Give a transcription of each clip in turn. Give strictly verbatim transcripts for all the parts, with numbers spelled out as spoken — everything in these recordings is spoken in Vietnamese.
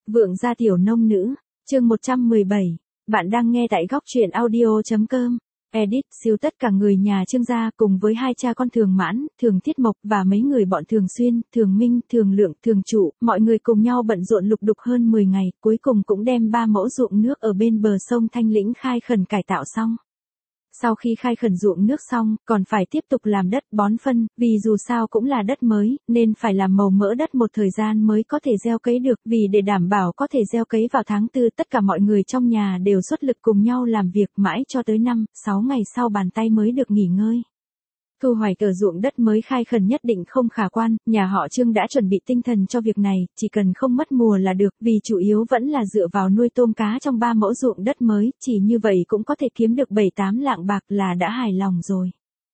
Vượng gia tiểu nông nữ, chương một trăm mười bảy, bạn đang nghe tại góc truyện audio.com. Edit, siêu tất cả người nhà Trương gia cùng với hai cha con Thường Mãn, Thường Thiết Mộc và mấy người bọn Thường Xuyên, Thường Minh, Thường Lượng, Thường Trụ, mọi người cùng nhau bận rộn lục đục hơn mười ngày, cuối cùng cũng đem ba mẫu ruộng nước ở bên bờ sông Thanh Lĩnh khai khẩn cải tạo xong. Sau khi khai khẩn ruộng nước xong, còn phải tiếp tục làm đất bón phân, vì dù sao cũng là đất mới, nên phải làm màu mỡ đất một thời gian mới có thể gieo cấy được, vì để đảm bảo có thể gieo cấy vào tháng tư, tất cả mọi người trong nhà đều xuất lực cùng nhau làm việc mãi cho tới năm, sáu ngày sau bàn tay mới được nghỉ ngơi. Thu hoạch ở ruộng đất mới khai khẩn nhất định không khả quan, nhà họ Trương đã chuẩn bị tinh thần cho việc này, chỉ cần không mất mùa là được, vì chủ yếu vẫn là dựa vào nuôi tôm cá trong ba mẫu ruộng đất mới, chỉ như vậy cũng có thể kiếm được bảy tám lạng bạc là đã hài lòng rồi.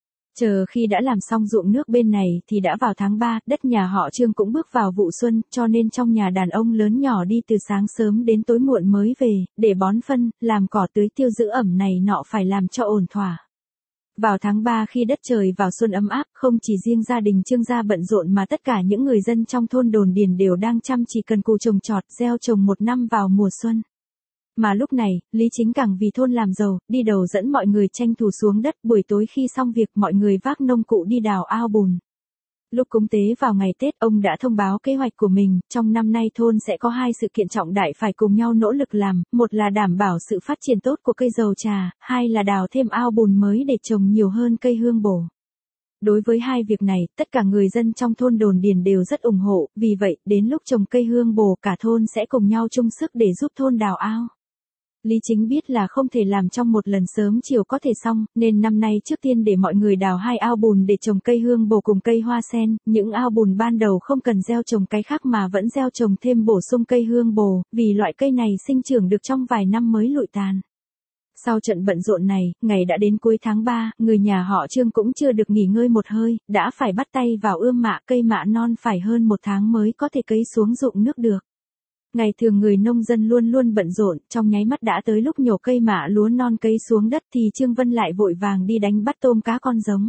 Chờ khi đã làm xong ruộng nước bên này thì đã vào tháng ba, đất nhà họ Trương cũng bước vào vụ xuân, cho nên trong nhà đàn ông lớn nhỏ đi từ sáng sớm đến tối muộn mới về, để bón phân, làm cỏ tưới tiêu giữ ẩm này nọ phải làm cho ổn thỏa. Vào tháng ba khi đất trời vào xuân ấm áp, không chỉ riêng gia đình Trương gia bận rộn mà tất cả những người dân trong thôn Đồn Điền đều đang chăm chỉ cần cù trồng trọt, gieo trồng một năm vào mùa xuân. Mà lúc này, Lý Chính càng vì thôn làm giàu, đi đầu dẫn mọi người tranh thủ xuống đất, buổi tối khi xong việc mọi người vác nông cụ đi đào ao bùn. Lúc cúng tế vào ngày Tết, ông đã thông báo kế hoạch của mình, trong năm nay thôn sẽ có hai sự kiện trọng đại phải cùng nhau nỗ lực làm, một là đảm bảo sự phát triển tốt của cây dầu trà, hai là đào thêm ao bùn mới để trồng nhiều hơn cây hương bổ. Đối với hai việc này, tất cả người dân trong thôn Đồn Điền đều rất ủng hộ, vì vậy, đến lúc trồng cây hương bổ cả thôn sẽ cùng nhau chung sức để giúp thôn đào ao. Lý Chính biết là không thể làm trong một lần sớm chiều có thể xong, nên năm nay trước tiên để mọi người đào hai ao bùn để trồng cây hương bổ cùng cây hoa sen, những ao bùn ban đầu không cần gieo trồng cái khác mà vẫn gieo trồng thêm bổ sung cây hương bổ, vì loại cây này sinh trưởng được trong vài năm mới lụi tàn. Sau trận bận rộn này, ngày đã đến cuối tháng ba, người nhà họ Trương cũng chưa được nghỉ ngơi một hơi, đã phải bắt tay vào ươm mạ, cây mạ non phải hơn một tháng mới có thể cấy xuống ruộng nước được. Ngày thường người nông dân luôn luôn bận rộn, trong nháy mắt đã tới lúc nhổ cây mạ lúa non cấy xuống đất thì Trương Vân lại vội vàng đi đánh bắt tôm cá con giống.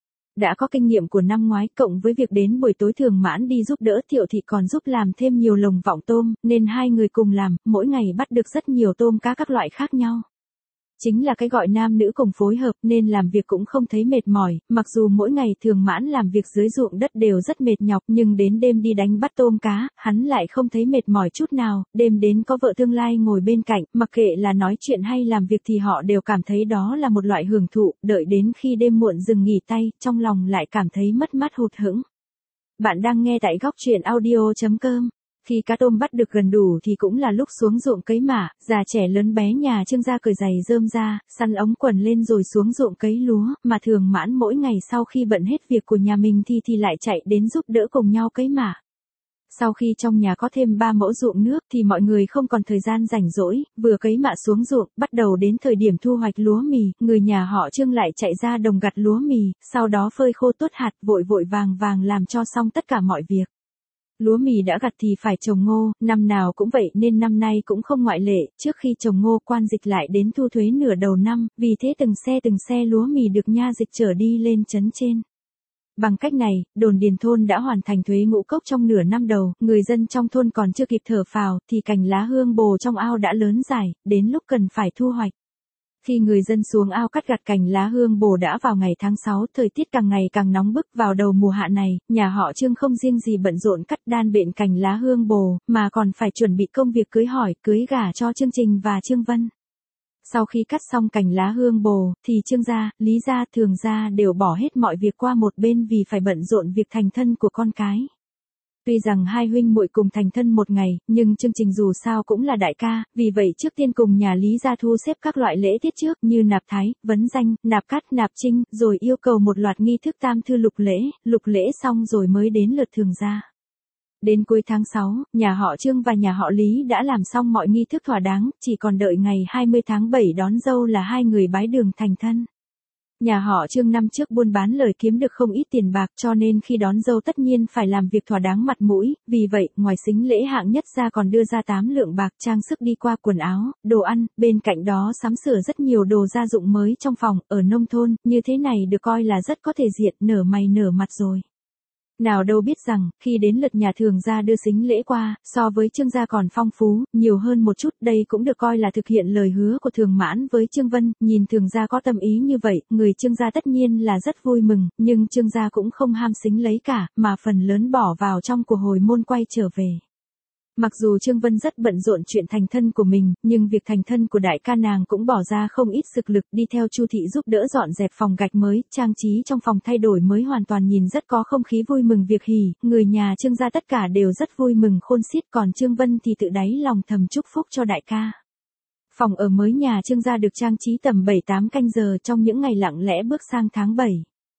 Đã có kinh nghiệm của năm ngoái cộng với việc đến buổi tối Thường Mãn đi giúp đỡ Thiệu Thị còn giúp làm thêm nhiều lồng vọng tôm, nên hai người cùng làm, mỗi ngày bắt được rất nhiều tôm cá các loại khác nhau. Chính là cái gọi nam nữ cùng phối hợp nên làm việc cũng không thấy mệt mỏi, mặc dù mỗi ngày Thường Mãn làm việc dưới ruộng đất đều rất mệt nhọc nhưng đến đêm đi đánh bắt tôm cá, hắn lại không thấy mệt mỏi chút nào, đêm đến có vợ tương lai ngồi bên cạnh, mặc kệ là nói chuyện hay làm việc thì họ đều cảm thấy đó là một loại hưởng thụ, đợi đến khi đêm muộn dừng nghỉ tay, trong lòng lại cảm thấy mất mát hụt hẫng. Bạn đang nghe tại góc truyện audio.com. Khi cá tôm bắt được gần đủ thì cũng là lúc xuống ruộng cấy mạ, già trẻ lớn bé nhà Trương gia cởi giày rơm ra, săn ống quần lên rồi xuống ruộng cấy lúa, mà Thường Mãn mỗi ngày sau khi bận hết việc của nhà mình thì thì lại chạy đến giúp đỡ cùng nhau cấy mạ. Sau khi trong nhà có thêm ba mẫu ruộng nước thì mọi người không còn thời gian rảnh rỗi, vừa cấy mạ xuống ruộng, bắt đầu đến thời điểm thu hoạch lúa mì, người nhà họ Trương lại chạy ra đồng gặt lúa mì, sau đó phơi khô tốt hạt, vội vội vàng vàng làm cho xong tất cả mọi việc. Lúa mì đã gặt thì phải trồng ngô, năm nào cũng vậy nên năm nay cũng không ngoại lệ, trước khi trồng ngô quan dịch lại đến thu thuế nửa đầu năm, vì thế từng xe từng xe lúa mì được nha dịch chở đi lên trấn trên. Bằng cách này, Đồn Điền thôn đã hoàn thành thuế ngũ cốc trong nửa năm đầu, người dân trong thôn còn chưa kịp thở phào, thì cành lá hương bồ trong ao đã lớn dài, đến lúc cần phải thu hoạch. Khi người dân xuống ao cắt gặt cành lá hương bồ đã vào ngày tháng sáu, thời tiết càng ngày càng nóng bức vào đầu mùa hạ này, nhà họ Trương không riêng gì bận rộn cắt đan bện cành lá hương bồ, mà còn phải chuẩn bị công việc cưới hỏi, cưới gả cho Trương Trình và Trương Vân. Sau khi cắt xong cành lá hương bồ, thì Trương gia, Lý gia, Thường gia đều bỏ hết mọi việc qua một bên vì phải bận rộn việc thành thân của con cái. Tuy rằng hai huynh muội cùng thành thân một ngày, nhưng Trương Trình dù sao cũng là đại ca, vì vậy trước tiên cùng nhà Lý gia thu xếp các loại lễ tiết trước như nạp thái, vấn danh, nạp cát, nạp trinh, rồi yêu cầu một loạt nghi thức tam thư lục lễ, lục lễ xong rồi mới đến lượt Thường gia. Đến cuối tháng sáu, nhà họ Trương và nhà họ Lý đã làm xong mọi nghi thức thỏa đáng, chỉ còn đợi ngày hai mươi tháng bảy đón dâu là hai người bái đường thành thân. Nhà họ Trương năm trước buôn bán lời kiếm được không ít tiền bạc cho nên khi đón dâu tất nhiên phải làm việc thỏa đáng mặt mũi, vì vậy, ngoài sính lễ hạng nhất ra còn đưa ra tám lượng bạc trang sức đi qua quần áo, đồ ăn, bên cạnh đó sắm sửa rất nhiều đồ gia dụng mới trong phòng, ở nông thôn, như thế này được coi là rất có thể diện, nở mày nở mặt rồi. Nào đâu biết rằng, khi đến lượt nhà thường gia đưa sính lễ qua, so với Trương gia còn phong phú, nhiều hơn một chút, đây cũng được coi là thực hiện lời hứa của Thường Mãn với Trương Vân, nhìn thường gia có tâm ý như vậy, người Trương gia tất nhiên là rất vui mừng, nhưng Trương gia cũng không ham sính lấy cả, mà phần lớn bỏ vào trong của hồi môn quay trở về. Mặc dù Trương Vân rất bận rộn chuyện thành thân của mình, nhưng việc thành thân của đại ca nàng cũng bỏ ra không ít sức lực đi theo Chu thị giúp đỡ dọn dẹp phòng gạch mới, trang trí trong phòng thay đổi mới hoàn toàn nhìn rất có không khí vui mừng việc hỉ, người nhà Trương gia tất cả đều rất vui mừng khôn xiết, còn Trương Vân thì tự đáy lòng thầm chúc phúc cho đại ca. Phòng ở mới nhà Trương gia được trang trí tầm bảy tám canh giờ trong những ngày lặng lẽ bước sang tháng bảy.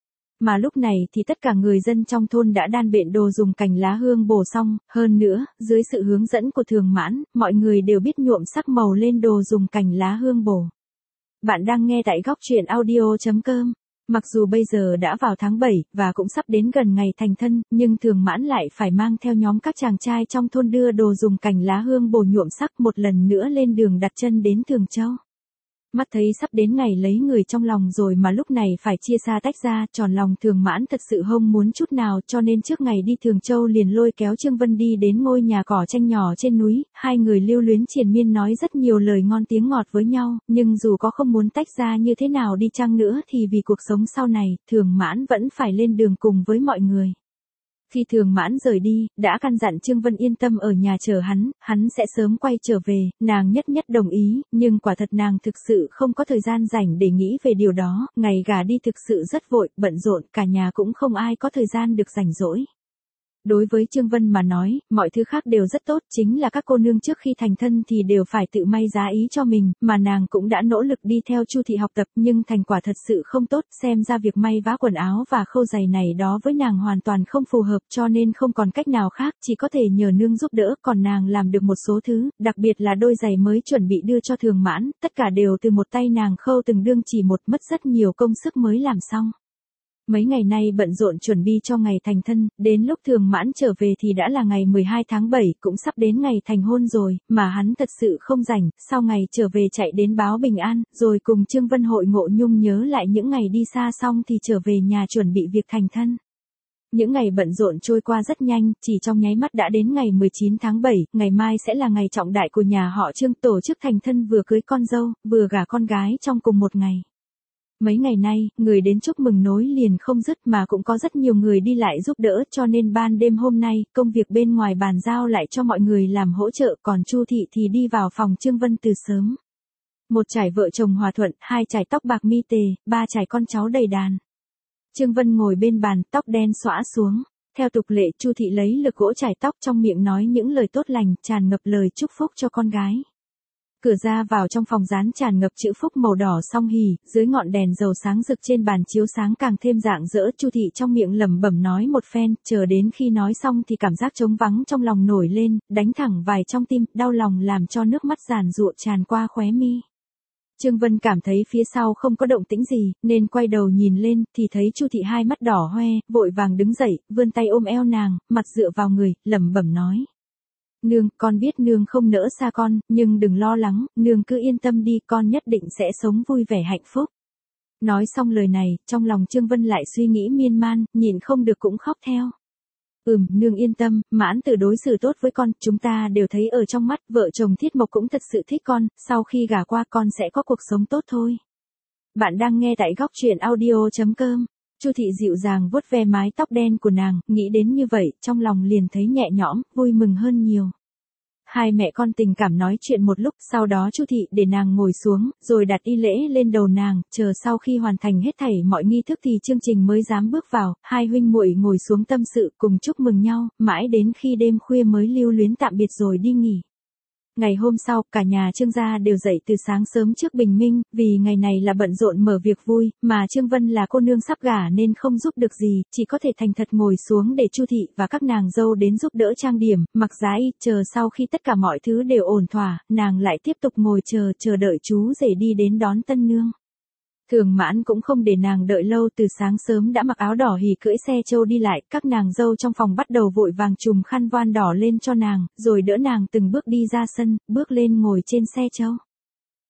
Mà lúc này thì tất cả người dân trong thôn đã đan bện đồ dùng cành lá hương bổ xong, hơn nữa, dưới sự hướng dẫn của Thường Mãn, mọi người đều biết nhuộm sắc màu lên đồ dùng cành lá hương bổ. Bạn đang nghe tại góc truyện audio chấm com. Mặc dù bây giờ đã vào tháng bảy, và cũng sắp đến gần ngày thành thân, nhưng Thường Mãn lại phải mang theo nhóm các chàng trai trong thôn đưa đồ dùng cành lá hương bổ nhuộm sắc một lần nữa lên đường đặt chân đến Thường Châu. Mắt thấy sắp đến ngày lấy người trong lòng rồi mà lúc này phải chia xa tách ra, tròn lòng Thường Mãn thật sự không muốn chút nào, cho nên trước ngày đi Thường Châu liền lôi kéo Trương Vân đi đến ngôi nhà cỏ tranh nhỏ trên núi, hai người lưu luyến triền miên nói rất nhiều lời ngon tiếng ngọt với nhau, nhưng dù có không muốn tách ra như thế nào đi chăng nữa thì vì cuộc sống sau này, Thường Mãn vẫn phải lên đường cùng với mọi người. Khi Thường Mãn rời đi, đã căn dặn Trương Vân yên tâm ở nhà chờ hắn, hắn sẽ sớm quay trở về, nàng nhất nhất đồng ý, nhưng quả thật nàng thực sự không có thời gian rảnh để nghĩ về điều đó, ngày gả đi thực sự rất vội, bận rộn, cả nhà cũng không ai có thời gian được rảnh rỗi. Đối với Trương Vân mà nói, mọi thứ khác đều rất tốt, chính là các cô nương trước khi thành thân thì đều phải tự may giá ý cho mình, mà nàng cũng đã nỗ lực đi theo Chu thị học tập nhưng thành quả thật sự không tốt, xem ra việc may vá quần áo và khâu giày này đó với nàng hoàn toàn không phù hợp cho nên không còn cách nào khác, chỉ có thể nhờ nương giúp đỡ, còn nàng làm được một số thứ, đặc biệt là đôi giày mới chuẩn bị đưa cho Thường Mãn, tất cả đều từ một tay nàng khâu từng đương chỉ một, mất rất nhiều công sức mới làm xong. Mấy ngày nay bận rộn chuẩn bị cho ngày thành thân, đến lúc Thường Mãn trở về thì đã là ngày mười hai tháng bảy, cũng sắp đến ngày thành hôn rồi, mà hắn thật sự không rảnh, sau ngày trở về chạy đến báo bình an, rồi cùng Trương Vân hội ngộ nhung nhớ lại những ngày đi xa xong thì trở về nhà chuẩn bị việc thành thân. Những ngày bận rộn trôi qua rất nhanh, chỉ trong nháy mắt đã đến ngày mười chín tháng bảy, ngày mai sẽ là ngày trọng đại của nhà họ Trương, tổ chức thành thân vừa cưới con dâu, vừa gả con gái trong cùng một ngày. Mấy ngày nay, người đến chúc mừng nối liền không dứt mà cũng có rất nhiều người đi lại giúp đỡ cho nên ban đêm hôm nay, công việc bên ngoài bàn giao lại cho mọi người làm hỗ trợ, còn Chu thị thì đi vào phòng Trương Vân từ sớm. Một trải vợ chồng hòa thuận, hai trải tóc bạc mi tề, ba trải con cháu đầy đàn. Trương Vân ngồi bên bàn, tóc đen xõa xuống. Theo tục lệ, Chu thị lấy lược gỗ trải tóc trong miệng nói những lời tốt lành, tràn ngập lời chúc phúc cho con gái. Cửa ra vào trong phòng dán tràn ngập chữ phúc màu đỏ song hỉ, dưới ngọn đèn dầu sáng rực trên bàn chiếu sáng càng thêm rạng rỡ, Chu thị trong miệng lẩm bẩm nói một phen, chờ đến khi nói xong thì cảm giác trống vắng trong lòng nổi lên, đánh thẳng vài trong tim, đau lòng làm cho nước mắt giàn giụa tràn qua khóe mi. Trương Vân cảm thấy phía sau không có động tĩnh gì, nên quay đầu nhìn lên, thì thấy Chu thị hai mắt đỏ hoe, vội vàng đứng dậy, vươn tay ôm eo nàng, mặt dựa vào người, lẩm bẩm nói. Nương, con biết nương không nỡ xa con, nhưng đừng lo lắng, nương cứ yên tâm đi, con nhất định sẽ sống vui vẻ hạnh phúc. Nói xong lời này, trong lòng Trương Vân lại suy nghĩ miên man, nhịn không được cũng khóc theo. Ừm, nương yên tâm, Mãn Tử đối xử tốt với con, chúng ta đều thấy ở trong mắt, vợ chồng Thiết Mộc cũng thật sự thích con, sau khi gả qua con sẽ có cuộc sống tốt thôi. Bạn đang nghe tại góc truyện audio chấm com. Chu thị dịu dàng vuốt ve mái tóc đen của nàng, nghĩ đến như vậy, trong lòng liền thấy nhẹ nhõm, vui mừng hơn nhiều. Hai mẹ con tình cảm nói chuyện một lúc, sau đó Chu thị để nàng ngồi xuống, rồi đặt y lễ lên đầu nàng, chờ sau khi hoàn thành hết thảy mọi nghi thức thì chương trình mới dám bước vào, hai huynh muội ngồi xuống tâm sự cùng chúc mừng nhau, mãi đến khi đêm khuya mới lưu luyến tạm biệt rồi đi nghỉ. Ngày hôm sau, cả nhà Trương gia đều dậy từ sáng sớm trước bình minh, vì ngày này là bận rộn mở việc vui, mà Trương Vân là cô nương sắp gả nên không giúp được gì, chỉ có thể thành thật ngồi xuống để Chu thị và các nàng dâu đến giúp đỡ trang điểm, mặc giá y, chờ sau khi tất cả mọi thứ đều ổn thỏa, nàng lại tiếp tục ngồi chờ, chờ đợi chú rể đi đến đón tân nương. Thường Mãn cũng không để nàng đợi lâu, từ sáng sớm đã mặc áo đỏ hỉ cưỡi xe trâu đi lại, các nàng dâu trong phòng bắt đầu vội vàng trùm khăn voan đỏ lên cho nàng, rồi đỡ nàng từng bước đi ra sân, bước lên ngồi trên xe trâu.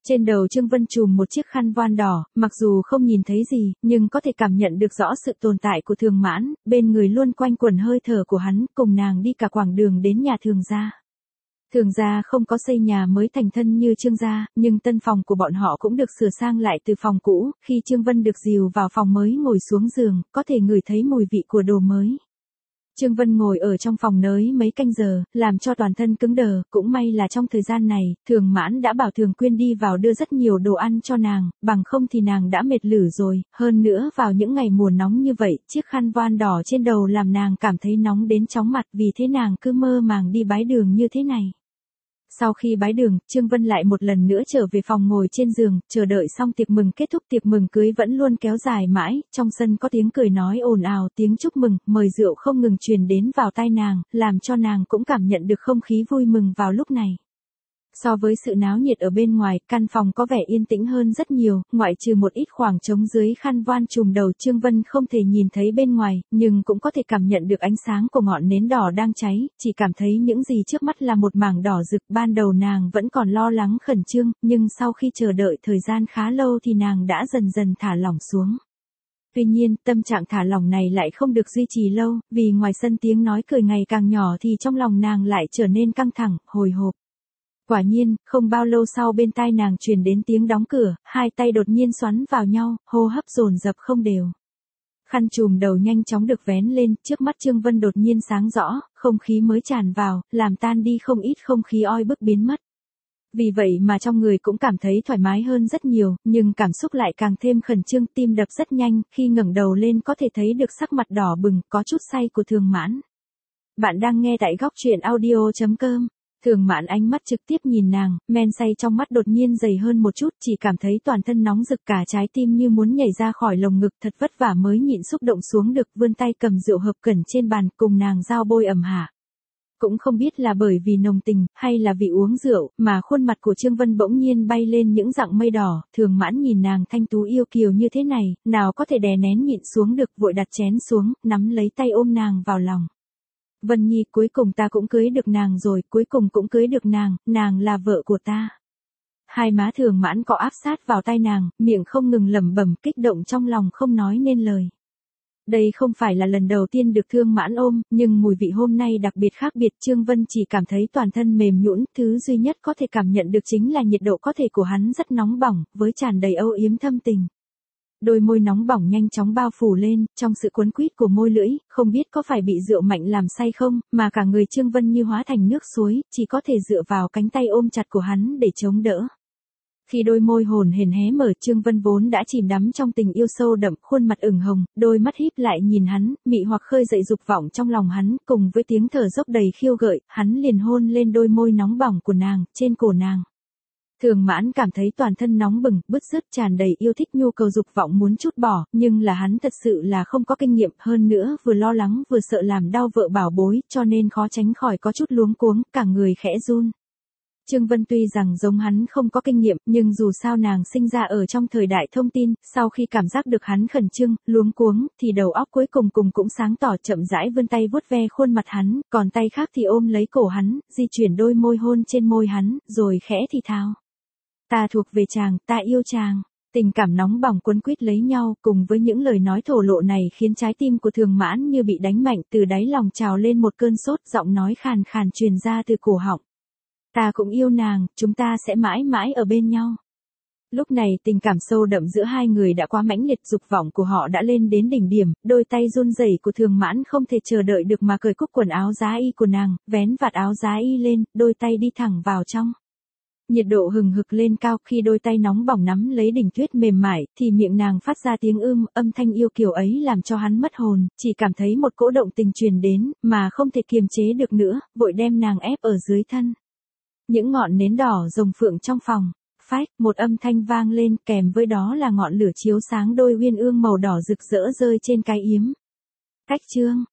Trên đầu Trương Vân trùm một chiếc khăn voan đỏ, mặc dù không nhìn thấy gì, nhưng có thể cảm nhận được rõ sự tồn tại của Thường Mãn, bên người luôn quanh quẩn hơi thở của hắn, cùng nàng đi cả quãng đường đến nhà Thường gia. Thường gia không có xây nhà mới thành thân như Trương gia, nhưng tân phòng của bọn họ cũng được sửa sang lại từ phòng cũ, khi Trương Vân được dìu vào phòng mới ngồi xuống giường, có thể ngửi thấy mùi vị của đồ mới. Trương Vân ngồi ở trong phòng nới mấy canh giờ, làm cho toàn thân cứng đờ, cũng may là trong thời gian này, Thường Mãn đã bảo Thường Quyên đi vào đưa rất nhiều đồ ăn cho nàng, bằng không thì nàng đã mệt lử rồi, hơn nữa vào những ngày mùa nóng như vậy, chiếc khăn voan đỏ trên đầu làm nàng cảm thấy nóng đến chóng mặt, vì thế nàng cứ mơ màng đi bái đường như thế này. Sau khi bái đường, Trương Vân lại một lần nữa trở về phòng ngồi trên giường, chờ đợi xong tiệc mừng kết thúc. Tiệc mừng cưới vẫn luôn kéo dài mãi, trong sân có tiếng cười nói ồn ào, tiếng chúc mừng, mời rượu không ngừng truyền đến vào tai nàng, làm cho nàng cũng cảm nhận được không khí vui mừng vào lúc này. So với sự náo nhiệt ở bên ngoài, căn phòng có vẻ yên tĩnh hơn rất nhiều, ngoại trừ một ít khoảng trống dưới khăn voan trùm đầu. Trương Vân không thể nhìn thấy bên ngoài, nhưng cũng có thể cảm nhận được ánh sáng của ngọn nến đỏ đang cháy, chỉ cảm thấy những gì trước mắt là một mảng đỏ rực. Ban đầu nàng vẫn còn lo lắng khẩn trương, nhưng sau khi chờ đợi thời gian khá lâu thì nàng đã dần dần thả lỏng xuống. Tuy nhiên, tâm trạng thả lỏng này lại không được duy trì lâu, vì ngoài sân tiếng nói cười ngày càng nhỏ thì trong lòng nàng lại trở nên căng thẳng, hồi hộp. Quả nhiên, không bao lâu sau bên tai nàng truyền đến tiếng đóng cửa, hai tay đột nhiên xoắn vào nhau, hô hấp dồn dập không đều. Khăn trùm đầu nhanh chóng được vén lên, trước mắt Trương Vân đột nhiên sáng rõ, không khí mới tràn vào, làm tan đi không ít không khí oi bức biến mất. Vì vậy mà trong người cũng cảm thấy thoải mái hơn rất nhiều, nhưng cảm xúc lại càng thêm khẩn trương, tim đập rất nhanh, khi ngẩng đầu lên có thể thấy được sắc mặt đỏ bừng, có chút say của Thường Mãn. Bạn đang nghe tại góc truyện audio chấm com. Thường Mãn ánh mắt trực tiếp nhìn nàng, men say trong mắt đột nhiên dày hơn một chút, chỉ cảm thấy toàn thân nóng rực, cả trái tim như muốn nhảy ra khỏi lồng ngực, thật vất vả mới nhịn xúc động xuống được, vươn tay cầm rượu hợp cẩn trên bàn, cùng nàng giao bôi ẩm hạ. Cũng không biết là bởi vì nồng tình, hay là vì uống rượu, mà khuôn mặt của Trương Vân bỗng nhiên bay lên những dặng mây đỏ. Thường Mãn nhìn nàng thanh tú yêu kiều như thế này, nào có thể đè nén nhịn xuống được, vội đặt chén xuống, nắm lấy tay ôm nàng vào lòng. Vân Nhi, cuối cùng ta cũng cưới được nàng rồi, cuối cùng cũng cưới được nàng, nàng là vợ của ta. Hai má Thường Mãn cọ áp sát vào tai nàng, miệng không ngừng lẩm bẩm, kích động trong lòng không nói nên lời. Đây không phải là lần đầu tiên được Thường Mãn ôm, nhưng mùi vị hôm nay đặc biệt khác biệt. Trương Vân chỉ cảm thấy toàn thân mềm nhũn, thứ duy nhất có thể cảm nhận được chính là nhiệt độ có thể của hắn rất nóng bỏng, với tràn đầy âu yếm thâm tình. Đôi môi nóng bỏng nhanh chóng bao phủ lên, trong sự cuốn quýt của môi lưỡi, không biết có phải bị rượu mạnh làm say không, mà cả người Trương Vân như hóa thành nước suối, chỉ có thể dựa vào cánh tay ôm chặt của hắn để chống đỡ. Khi đôi môi hồn hển hé mở, Trương Vân vốn đã chìm đắm trong tình yêu sâu đậm, khuôn mặt ửng hồng, đôi mắt híp lại nhìn hắn, mị hoặc khơi dậy dục vọng trong lòng hắn, cùng với tiếng thở dốc đầy khiêu gợi, hắn liền hôn lên đôi môi nóng bỏng của nàng, trên cổ nàng. Thường Mãn cảm thấy toàn thân nóng bừng, bứt rứt, tràn đầy yêu thích, nhu cầu dục vọng muốn trút bỏ, nhưng là hắn thật sự là không có kinh nghiệm, hơn nữa vừa lo lắng vừa sợ làm đau vợ bảo bối, cho nên khó tránh khỏi có chút luống cuống, cả người khẽ run. Trương Vân tuy rằng giống hắn không có kinh nghiệm, nhưng dù sao nàng sinh ra ở trong thời đại thông tin, sau khi cảm giác được hắn khẩn trương, luống cuống, thì đầu óc cuối cùng cùng cũng sáng tỏ, chậm rãi vươn tay vuốt ve khuôn mặt hắn, còn tay khác thì ôm lấy cổ hắn, di chuyển đôi môi hôn trên môi hắn, rồi khẽ thì thào. Ta thuộc về chàng, ta yêu chàng. Tình cảm nóng bỏng cuốn quýt lấy nhau, cùng với những lời nói thổ lộ này khiến trái tim của Thường Mãn như bị đánh mạnh, từ đáy lòng trào lên một cơn sốt, giọng nói khàn khàn truyền ra từ cổ họng. Ta cũng yêu nàng, chúng ta sẽ mãi mãi ở bên nhau. Lúc này tình cảm sâu đậm giữa hai người đã quá mãnh liệt, dục vọng của họ đã lên đến đỉnh điểm, đôi tay run rẩy của Thường Mãn không thể chờ đợi được mà cởi cúc quần áo giá y của nàng, vén vạt áo giá y lên, đôi tay đi thẳng vào trong. Nhiệt độ hừng hực lên cao, khi đôi tay nóng bỏng nắm lấy đỉnh tuyết mềm mại, thì miệng nàng phát ra tiếng ưm, âm thanh yêu kiều ấy làm cho hắn mất hồn, chỉ cảm thấy một cỗ động tình truyền đến, mà không thể kiềm chế được nữa, vội đem nàng ép ở dưới thân. Những ngọn nến đỏ rồng phượng trong phòng, phách, một âm thanh vang lên, kèm với đó là ngọn lửa chiếu sáng đôi uyên ương màu đỏ rực rỡ rơi trên cái yếm. Cách chương.